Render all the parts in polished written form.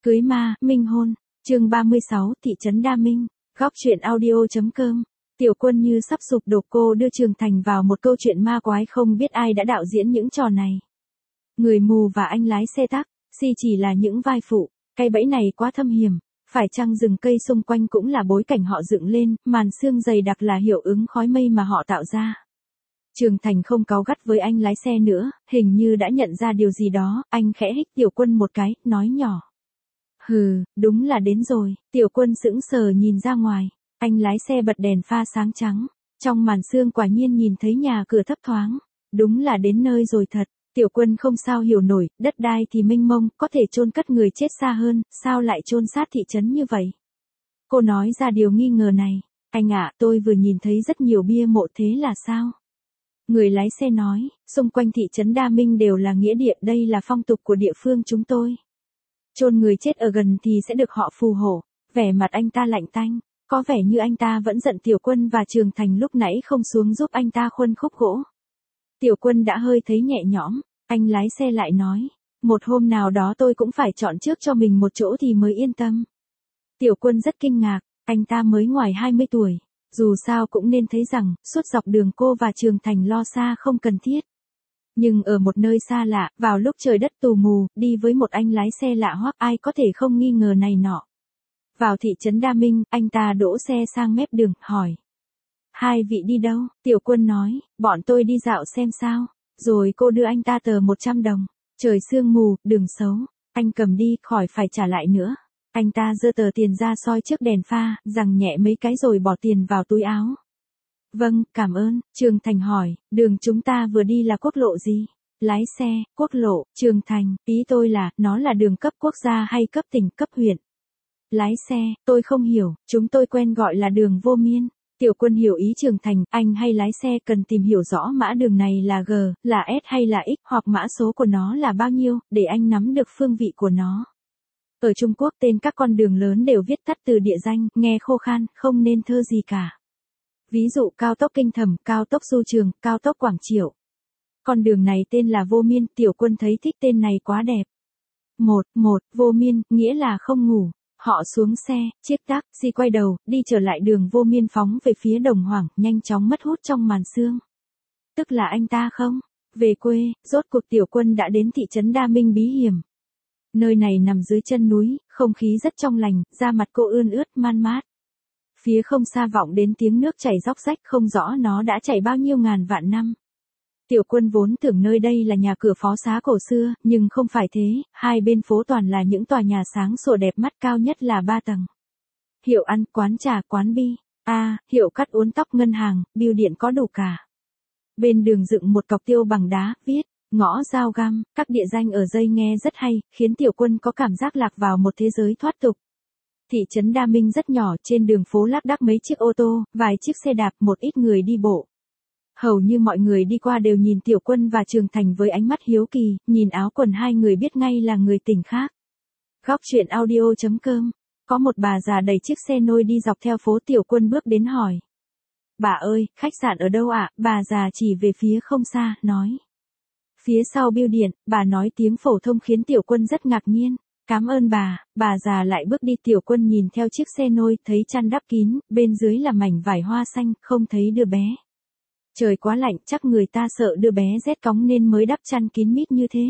Cưới ma, minh hôn. Chương 36, thị trấn Đa Minh. Góc truyện audio.com. Tiểu Quân như sắp sụp đổ, cô đưa Trường Thành vào một câu chuyện ma quái, không biết ai đã đạo diễn những trò này. Người mù và anh lái xe taxi chỉ là những vai phụ, cái bẫy này quá thâm hiểm. Phải chăng rừng cây xung quanh cũng là bối cảnh họ dựng lên, màn sương dày đặc là hiệu ứng khói mây mà họ tạo ra. Trường Thành không cáu gắt với anh lái xe nữa, hình như đã nhận ra điều gì đó, anh khẽ hích Tiểu Quân một cái, nói nhỏ. Hừ, đúng là đến rồi. Tiểu Quân sững sờ nhìn ra ngoài, anh lái xe bật đèn pha sáng trắng, trong màn sương quả nhiên nhìn thấy nhà cửa thấp thoáng, đúng là đến nơi rồi thật. Tiểu Quân không sao hiểu nổi, đất đai thì mênh mông, có thể chôn cất người chết xa hơn, sao lại chôn sát thị trấn như vậy? Cô nói ra điều nghi ngờ này. Anh ạ, tôi vừa nhìn thấy rất nhiều bia mộ, thế là sao? Người lái xe nói, xung quanh thị trấn Đa Minh đều là nghĩa địa, đây là phong tục của địa phương chúng tôi. Chôn người chết ở gần thì sẽ được họ phù hộ. Vẻ mặt anh ta lạnh tanh, có vẻ như anh ta vẫn giận Tiểu Quân và Trường Thành lúc nãy không xuống giúp anh ta khuân khúc gỗ. Tiểu Quân đã hơi thấy nhẹ nhõm, anh lái xe lại nói, một hôm nào đó tôi cũng phải chọn trước cho mình một chỗ thì mới yên tâm. Tiểu Quân rất kinh ngạc, anh ta mới ngoài 20 tuổi, dù sao cũng nên thấy rằng, suốt dọc đường cô và Trường Thành lo xa không cần thiết. Nhưng ở một nơi xa lạ, vào lúc trời đất tù mù, đi với một anh lái xe lạ hoắc, ai có thể không nghi ngờ này nọ. Vào thị trấn Đa Minh, anh ta đỗ xe sang mép đường, hỏi. Hai vị đi đâu? Tiểu Quân nói, bọn tôi đi dạo xem sao. Rồi cô đưa anh ta tờ 100 đồng. Trời sương mù, đường xấu. Anh cầm đi, khỏi phải trả lại nữa. Anh ta giơ tờ tiền ra soi trước đèn pha, giằng nhẹ mấy cái rồi bỏ tiền vào túi áo. Vâng, cảm ơn. Trường Thành hỏi, đường chúng ta vừa đi là quốc lộ gì? Lái xe, quốc lộ. Trường Thành, ý tôi là, nó là đường cấp quốc gia hay cấp tỉnh, cấp huyện? Lái xe, tôi không hiểu, chúng tôi quen gọi là đường vô miên. Tiểu Quân hiểu ý Trường Thành, anh hay lái xe cần tìm hiểu rõ mã đường này là G, là S hay là X, hoặc mã số của nó là bao nhiêu, để anh nắm được phương vị của nó. Ở Trung Quốc tên các con đường lớn đều viết tắt từ địa danh, nghe khô khan, không nên thơ gì cả. Ví dụ cao tốc Kinh Thẩm, cao tốc Du Trường, cao tốc Quảng Triệu. Con đường này tên là Vô Miên, Tiểu Quân thấy thích tên này quá đẹp. Vô Miên, nghĩa là không ngủ. Họ xuống xe, chiếc taxi quay đầu, đi trở lại đường Vô Miên phóng về phía Đồng Hoảng, nhanh chóng mất hút trong màn sương. Tức là anh ta không? Về quê, rốt cuộc Tiểu Quân đã đến thị trấn Đa Minh bí hiểm. Nơi này nằm dưới chân núi, không khí rất trong lành, da mặt cô ươn ướt man mát. Phía không xa vọng đến tiếng nước chảy róc rách, không rõ nó đã chảy bao nhiêu ngàn vạn năm. Tiểu Quân vốn tưởng nơi đây là nhà cửa phó xá cổ xưa, nhưng không phải thế, hai bên phố toàn là những tòa nhà sáng sủa đẹp mắt, cao nhất là 3 tầng. Hiệu ăn, quán trà, quán bi, hiệu cắt uốn tóc, ngân hàng, bưu điện có đủ cả. Bên đường dựng một cọc tiêu bằng đá, viết, ngõ Giao Găm, các địa danh ở dây nghe rất hay, khiến Tiểu Quân có cảm giác lạc vào một thế giới thoát tục. Thị trấn Đa Minh rất nhỏ, trên đường phố lác đác mấy chiếc ô tô, vài chiếc xe đạp, một ít người đi bộ. Hầu như mọi người đi qua đều nhìn Tiểu Quân và Trường Thành với ánh mắt hiếu kỳ, nhìn áo quần hai người biết ngay là người tỉnh khác. Góc truyện audio.com. Có một bà già đẩy chiếc xe nôi đi dọc theo phố. Tiểu Quân bước đến hỏi. Bà ơi, khách sạn ở đâu ạ? Bà già chỉ về phía không xa, nói. Phía sau bưu điện, bà nói tiếng phổ thông khiến Tiểu Quân rất ngạc nhiên. Cảm ơn bà già lại bước đi. Tiểu Quân nhìn theo chiếc xe nôi, thấy chăn đắp kín, bên dưới là mảnh vải hoa xanh, không thấy đứa bé. Trời quá lạnh, chắc người ta sợ đứa bé rét cóng nên mới đắp chăn kín mít như thế.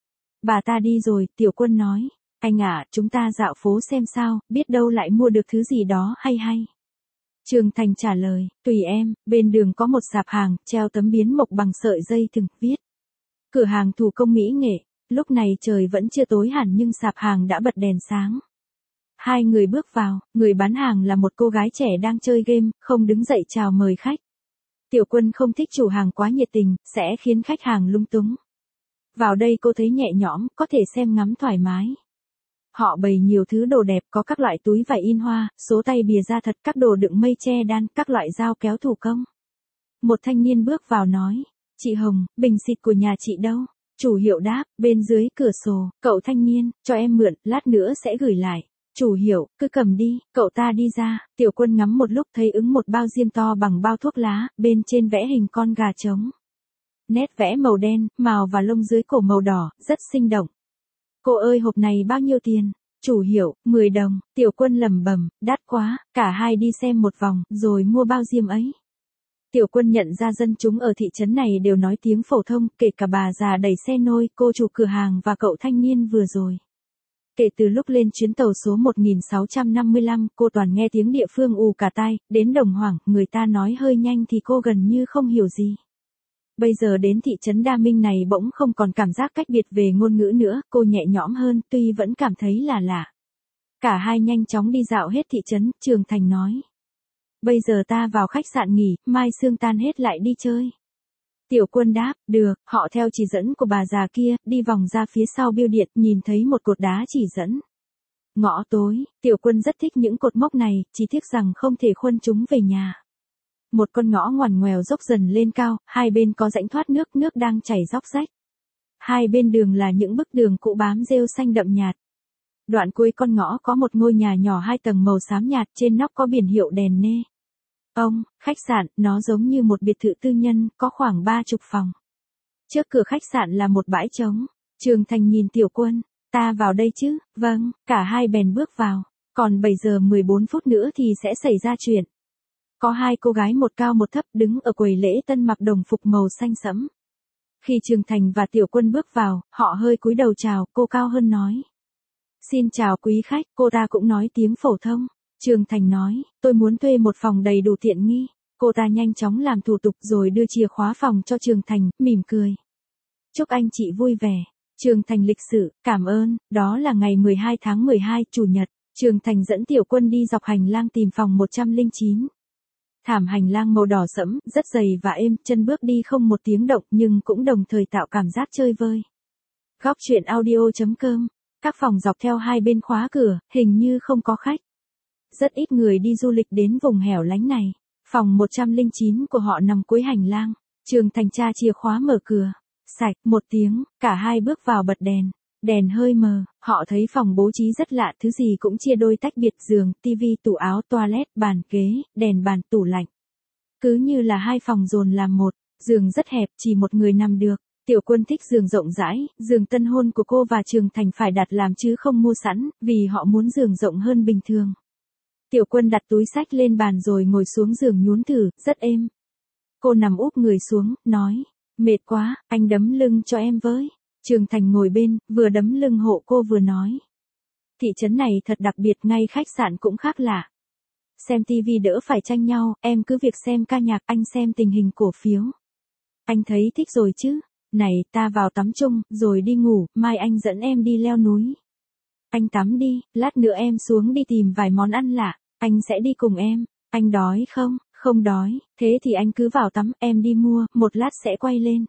Bà ta đi rồi, Tiểu Quân nói. Anh ạ, chúng ta dạo phố xem sao, biết đâu lại mua được thứ gì đó hay hay. Trường Thành trả lời, tùy em. Bên đường có một sạp hàng, treo tấm biến mộc bằng sợi dây thừng, viết. Cửa hàng thủ công mỹ nghệ. Lúc này trời vẫn chưa tối hẳn nhưng sạp hàng đã bật đèn sáng. Hai người bước vào, người bán hàng là một cô gái trẻ đang chơi game, không đứng dậy chào mời khách. Tiểu Quân không thích chủ hàng quá nhiệt tình, sẽ khiến khách hàng lung túng. Vào đây cô thấy nhẹ nhõm, có thể xem ngắm thoải mái. Họ bày nhiều thứ đồ đẹp, có các loại túi vải in hoa, số tay bìa da thật, các đồ đựng mây che đan, các loại dao kéo thủ công. Một thanh niên bước vào nói, chị Hồng, bình xịt của nhà chị đâu? Chủ hiệu đáp, bên dưới cửa sổ. Cậu thanh niên, cho em mượn, lát nữa sẽ gửi lại. Chủ hiệu, cứ cầm đi. Cậu ta đi ra, Tiểu Quân ngắm một lúc thấy ứng một bao diêm to bằng bao thuốc lá, bên trên vẽ hình con gà trống. Nét vẽ màu đen, màu và lông dưới cổ màu đỏ, rất sinh động. Cô ơi, hộp này bao nhiêu tiền? Chủ hiệu, 10 đồng, Tiểu Quân lẩm bẩm, đắt quá, cả hai đi xem một vòng, rồi mua bao diêm ấy. Tiểu Quân nhận ra dân chúng ở thị trấn này đều nói tiếng phổ thông, kể cả bà già đẩy xe nôi, cô chủ cửa hàng và cậu thanh niên vừa rồi. Kể từ lúc lên chuyến tàu số 1655, cô toàn nghe tiếng địa phương ù cả tai, đến Đồng Hoảng, người ta nói hơi nhanh thì cô gần như không hiểu gì. Bây giờ đến thị trấn Đa Minh này bỗng không còn cảm giác cách biệt về ngôn ngữ nữa, cô nhẹ nhõm hơn, tuy vẫn cảm thấy là lạ. Cả hai nhanh chóng đi dạo hết thị trấn, Trường Thành nói. Bây giờ ta vào khách sạn nghỉ, mai sương tan hết lại đi chơi. Tiểu Quân đáp, được, họ theo chỉ dẫn của bà già kia, đi vòng ra phía sau bưu điện, nhìn thấy một cột đá chỉ dẫn. Ngõ tối, Tiểu Quân rất thích những cột mốc này, chỉ tiếc rằng không thể khuân chúng về nhà. Một con ngõ ngoằn ngoèo dốc dần lên cao, hai bên có rãnh thoát nước, nước đang chảy róc rách. Hai bên đường là những bức tường cũ bám rêu xanh đậm nhạt. Đoạn cuối con ngõ có một ngôi nhà nhỏ 2 tầng màu xám nhạt, trên nóc có biển hiệu đèn nê. Khách sạn, nó giống như một biệt thự tư nhân, có khoảng 30 phòng. Trước cửa khách sạn là một bãi trống. Trường Thành nhìn Tiểu Quân, ta vào đây chứ, vâng, cả hai bèn bước vào. Còn 7 giờ 14 phút nữa thì sẽ xảy ra chuyện. Có hai cô gái một cao một thấp đứng ở quầy lễ tân mặc đồng phục màu xanh sẫm. Khi Trường Thành và Tiểu Quân bước vào, họ hơi cúi đầu chào, cô cao hơn nói. Xin chào quý khách, cô ta cũng nói tiếng phổ thông. Trường Thành nói, tôi muốn thuê một phòng đầy đủ tiện nghi. Cô ta nhanh chóng làm thủ tục rồi đưa chìa khóa phòng cho Trường Thành, mỉm cười. Chúc anh chị vui vẻ. Trường Thành lịch sự, cảm ơn, đó là ngày 12 tháng 12, Chủ nhật. Trường Thành dẫn Tiểu Quân đi dọc hành lang tìm phòng 109. Thảm hành lang màu đỏ sẫm, rất dày và êm, chân bước đi không một tiếng động nhưng cũng đồng thời tạo cảm giác chơi vơi. Góc truyện audio.com. Các phòng dọc theo hai bên khóa cửa, hình như không có khách. Rất ít người đi du lịch đến vùng hẻo lánh này. Phòng 109 của họ nằm cuối hành lang. Trường Thành tra chìa khóa mở cửa. Sạch, một tiếng, cả hai bước vào bật đèn. Đèn hơi mờ, họ thấy phòng bố trí rất lạ, thứ gì cũng chia đôi tách biệt, giường, tivi, tủ áo, toilet, bàn ghế, đèn bàn, tủ lạnh. Cứ như là hai phòng dồn làm một, giường rất hẹp, chỉ một người nằm được. Tiểu Quân thích giường rộng rãi, giường tân hôn của cô và Trường Thành phải đặt làm chứ không mua sẵn, vì họ muốn giường rộng hơn bình thường. Tiểu Quân đặt túi xách lên bàn rồi ngồi xuống giường nhún thử, rất êm. Cô nằm úp người xuống, nói, mệt quá, anh đấm lưng cho em với. Trường Thành ngồi bên, vừa đấm lưng hộ cô vừa nói. Thị trấn này thật đặc biệt, ngay khách sạn cũng khác lạ. Xem tivi đỡ phải tranh nhau, em cứ việc xem ca nhạc, anh xem tình hình cổ phiếu. Anh thấy thích rồi chứ? Này, ta vào tắm chung, rồi đi ngủ, mai anh dẫn em đi leo núi. Anh tắm đi, lát nữa em xuống đi tìm vài món ăn lạ, anh sẽ đi cùng em. Anh đói không? Không đói, thế thì anh cứ vào tắm, em đi mua, một lát sẽ quay lên.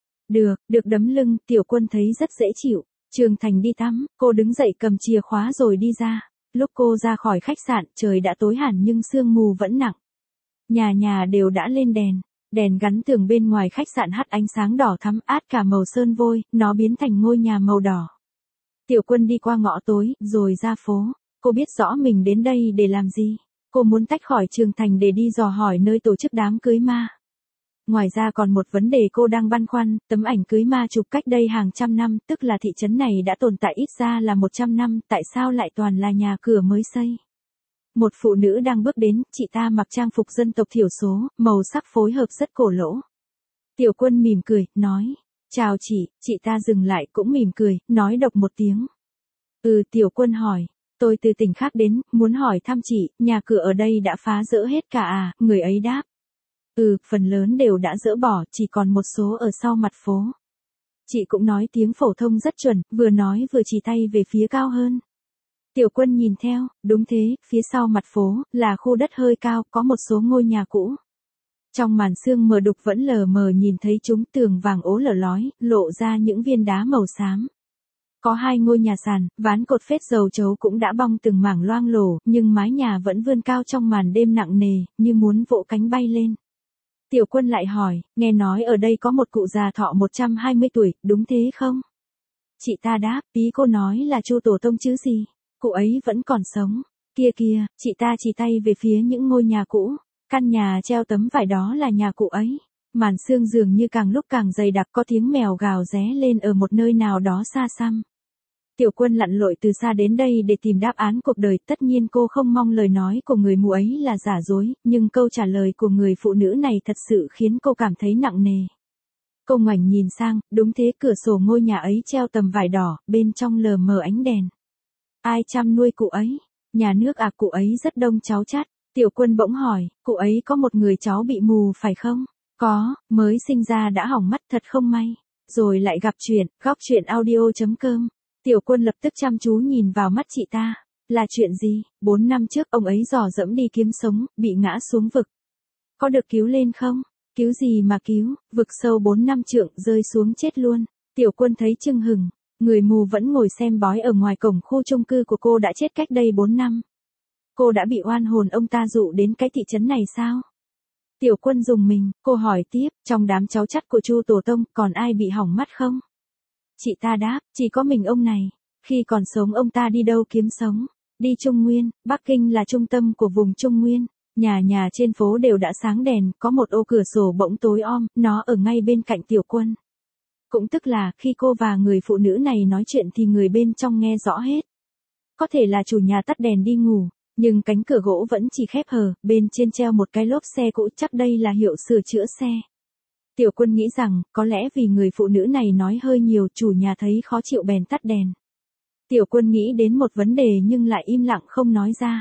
Được đấm lưng, Tiểu Quân thấy rất dễ chịu. Trường Thành đi tắm, cô đứng dậy cầm chìa khóa rồi đi ra. Lúc cô ra khỏi khách sạn, trời đã tối hẳn nhưng sương mù vẫn nặng. Nhà nhà đều đã lên đèn. Đèn gắn tường bên ngoài khách sạn hắt ánh sáng đỏ thắm át cả màu sơn vôi, nó biến thành ngôi nhà màu đỏ. Tiểu Quân đi qua ngõ tối, rồi ra phố. Cô biết rõ mình đến đây để làm gì. Cô muốn tách khỏi Trường Thành để đi dò hỏi nơi tổ chức đám cưới ma. Ngoài ra còn một vấn đề cô đang băn khoăn, tấm ảnh cưới ma chụp cách đây hàng trăm năm, tức là thị trấn này đã tồn tại ít ra là 100 năm, tại sao lại toàn là nhà cửa mới xây? Một phụ nữ đang bước đến, chị ta mặc trang phục dân tộc thiểu số, màu sắc phối hợp rất cổ lỗ. Tiểu Quân mỉm cười, nói, chào chị ta dừng lại cũng mỉm cười, nói độc một tiếng. Tiểu Quân hỏi, tôi từ tỉnh khác đến, muốn hỏi thăm chị, nhà cửa ở đây đã phá dỡ hết cả à, người ấy đáp. Phần lớn đều đã dỡ bỏ, chỉ còn một số ở sau mặt phố. Chị cũng nói tiếng phổ thông rất chuẩn, vừa nói vừa chỉ tay về phía cao hơn. Tiểu Quân nhìn theo, đúng thế, phía sau mặt phố, là khu đất hơi cao, có một số ngôi nhà cũ. Trong màn sương mờ đục vẫn lờ mờ nhìn thấy chúng, tường vàng ố lở lói, lộ ra những viên đá màu xám. Có hai ngôi nhà sàn, ván cột phết dầu chấu cũng đã bong từng mảng loang lổ, nhưng mái nhà vẫn vươn cao trong màn đêm nặng nề, như muốn vỗ cánh bay lên. Tiểu Quân lại hỏi, nghe nói ở đây có một cụ già thọ 120 tuổi, đúng thế không? Chị ta đáp, ý cô nói là Chu tổ tông chứ gì? Cụ ấy vẫn còn sống. Kia, chị ta chỉ tay về phía những ngôi nhà cũ. Căn nhà treo tấm vải đó là nhà cụ ấy. Màn sương dường như càng lúc càng dày đặc, có tiếng mèo gào ré lên ở một nơi nào đó xa xăm. Tiểu Quân lặn lội từ xa đến đây để tìm đáp án cuộc đời, tất nhiên cô không mong lời nói của người mù ấy là giả dối, nhưng câu trả lời của người phụ nữ này thật sự khiến cô cảm thấy nặng nề. Cô ngoảnh nhìn sang, đúng thế, cửa sổ ngôi nhà ấy treo tấm vải đỏ, bên trong lờ mờ ánh đèn. Ai chăm nuôi cụ ấy? Nhà nước à, cụ ấy rất đông cháu chắt. Tiểu Quân bỗng hỏi, cụ ấy có một người cháu bị mù phải không? Có, mới sinh ra đã hỏng mắt, thật không may. Rồi lại gặp chuyện, góc chuyện audio.com. Tiểu Quân lập tức chăm chú nhìn vào mắt chị ta. Là chuyện gì? 4 năm trước ông ấy dò dẫm đi kiếm sống, bị ngã xuống vực. Có được cứu lên không? Cứu gì mà cứu, vực sâu 4 năm trượng, rơi xuống chết luôn. Tiểu Quân thấy chưng hừng. Người mù vẫn ngồi xem bói ở ngoài cổng khu chung cư của cô đã chết cách đây 4 năm. Cô đã bị oan hồn ông ta dụ đến cái thị trấn này sao? Tiểu Quân rùng mình, cô hỏi tiếp, trong đám cháu chắt của Chu Tổ Tông còn ai bị hỏng mắt không? Chị ta đáp, chỉ có mình ông này. Khi còn sống ông ta đi đâu kiếm sống? Đi Trung Nguyên, Bắc Kinh là trung tâm của vùng Trung Nguyên. Nhà nhà trên phố đều đã sáng đèn, có một ô cửa sổ bỗng tối om, nó ở ngay bên cạnh Tiểu Quân. Cũng tức là, khi cô và người phụ nữ này nói chuyện thì người bên trong nghe rõ hết. Có thể là chủ nhà tắt đèn đi ngủ, nhưng cánh cửa gỗ vẫn chỉ khép hờ, bên trên treo một cái lốp xe cũ, chắc đây là hiệu sửa chữa xe. Tiểu Quân nghĩ rằng, có lẽ vì người phụ nữ này nói hơi nhiều, chủ nhà thấy khó chịu bèn tắt đèn. Tiểu Quân nghĩ đến một vấn đề nhưng lại im lặng không nói ra.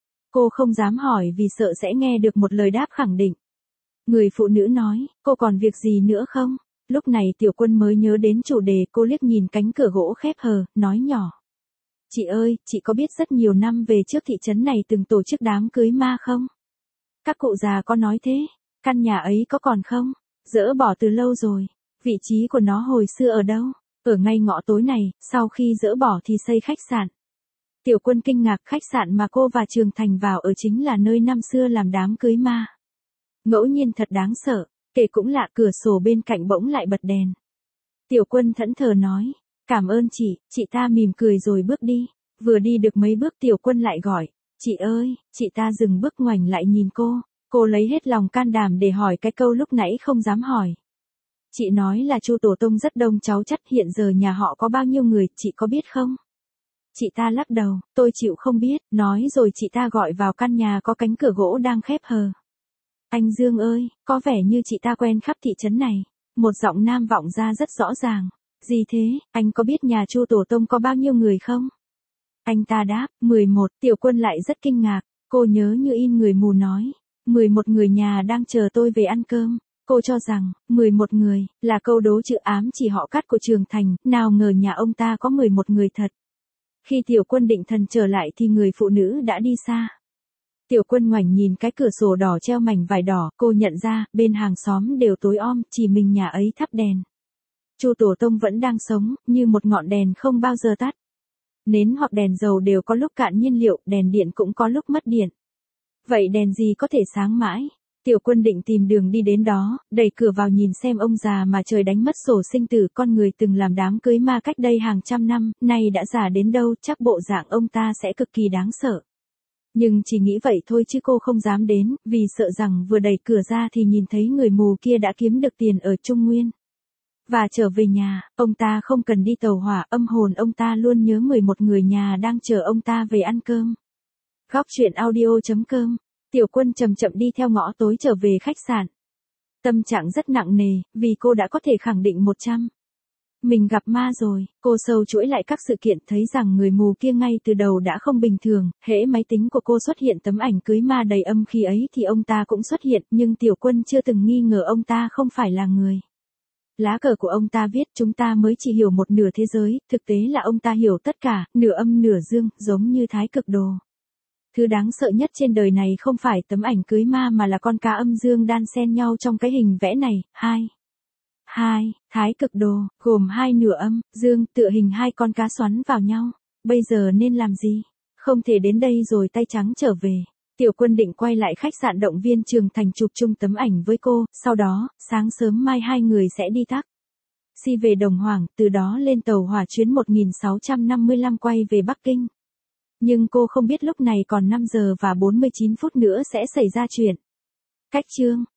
Cô không dám hỏi vì sợ sẽ nghe được một lời đáp khẳng định. Người phụ nữ nói, cô còn việc gì nữa không? Lúc này Tiểu Quân mới nhớ đến chủ đề, cô liếc nhìn cánh cửa gỗ khép hờ, nói nhỏ. Chị ơi, chị có biết rất nhiều năm về trước thị trấn này từng tổ chức đám cưới ma không? Các cụ già có nói thế, căn nhà ấy có còn không? Dỡ bỏ từ lâu rồi. Vị trí của nó hồi xưa ở đâu? Ở ngay ngõ tối này, sau khi dỡ bỏ thì xây khách sạn. Tiểu Quân kinh ngạc, khách sạn mà cô và Trường Thành vào ở chính là nơi năm xưa làm đám cưới ma. Ngẫu nhiên thật đáng sợ, kể cũng lạ, cửa sổ bên cạnh bỗng lại bật đèn. Tiểu Quân thẫn thờ nói, cảm ơn chị ta mỉm cười rồi bước đi. Vừa đi được mấy bước Tiểu Quân lại gọi, chị ơi, chị ta dừng bước ngoảnh lại nhìn cô lấy hết lòng can đảm để hỏi cái câu lúc nãy không dám hỏi. Chị nói là Chu Tổ Tông rất đông cháu chắt, hiện giờ nhà họ có bao nhiêu người, chị có biết không? Chị ta lắc đầu, tôi chịu không biết, nói rồi chị ta gọi vào căn nhà có cánh cửa gỗ đang khép hờ. Anh Dương ơi, có vẻ như chị ta quen khắp thị trấn này. Một giọng nam vọng ra rất rõ ràng. Gì thế, anh có biết nhà Chu Tổ Tông có bao nhiêu người không? Anh ta đáp, 11, Tiểu Quân lại rất kinh ngạc, cô nhớ như in người mù nói. 11 người nhà đang chờ tôi về ăn cơm. Cô cho rằng, 11 người, là câu đố chữ ám chỉ họ Cát của Trường Thành, nào ngờ nhà ông ta có 11 người thật. Khi Tiểu Quân định thần trở lại thì người phụ nữ đã đi xa. Tiểu Quân ngoảnh nhìn cái cửa sổ đỏ treo mảnh vải đỏ, cô nhận ra, bên hàng xóm đều tối om, chỉ mình nhà ấy thắp đèn. Chu Tổ Tông vẫn đang sống, như một ngọn đèn không bao giờ tắt. Nến hoặc đèn dầu đều có lúc cạn nhiên liệu, đèn điện cũng có lúc mất điện. Vậy đèn gì có thể sáng mãi? Tiểu Quân định tìm đường đi đến đó, đẩy cửa vào nhìn xem ông già mà trời đánh mất sổ sinh tử, con người từng làm đám cưới ma cách đây hàng trăm năm, nay đã già đến đâu, chắc bộ dạng ông ta sẽ cực kỳ đáng sợ. Nhưng chỉ nghĩ vậy thôi chứ cô không dám đến, vì sợ rằng vừa đẩy cửa ra thì nhìn thấy người mù kia đã kiếm được tiền ở Trung Nguyên. Và trở về nhà, ông ta không cần đi tàu hỏa, âm hồn ông ta luôn nhớ 11 người nhà đang chờ ông ta về ăn cơm. Góc chuyện audio.com. Tiểu Quân chậm chậm đi theo ngõ tối trở về khách sạn. Tâm trạng rất nặng nề, vì cô đã có thể khẳng định 100. Mình gặp ma rồi, cô sâu chuỗi lại các sự kiện thấy rằng người mù kia ngay từ đầu đã không bình thường, hễ máy tính của cô xuất hiện tấm ảnh cưới ma đầy âm khí ấy thì ông ta cũng xuất hiện, nhưng Tiểu Quân chưa từng nghi ngờ ông ta không phải là người. Lá cờ của ông ta viết chúng ta mới chỉ hiểu một nửa thế giới, thực tế là ông ta hiểu tất cả, nửa âm nửa dương, giống như Thái Cực Đồ. Thứ đáng sợ nhất trên đời này không phải tấm ảnh cưới ma mà là con cá âm dương đan xen nhau trong cái hình vẽ này. 2. Thái Cực Đồ, gồm hai nửa âm, dương, tựa hình hai con cá xoắn vào nhau. Bây giờ nên làm gì? Không thể đến đây rồi tay trắng trở về. Tiểu Quân định quay lại khách sạn động viên Trường Thành chụp chung tấm ảnh với cô, sau đó, sáng sớm mai hai người sẽ đi taxi về Đồng Hoàng, từ đó lên tàu hỏa chuyến 1655 quay về Bắc Kinh. Nhưng cô không biết lúc này còn 5 giờ và 49 phút nữa sẽ xảy ra chuyện. Cách chương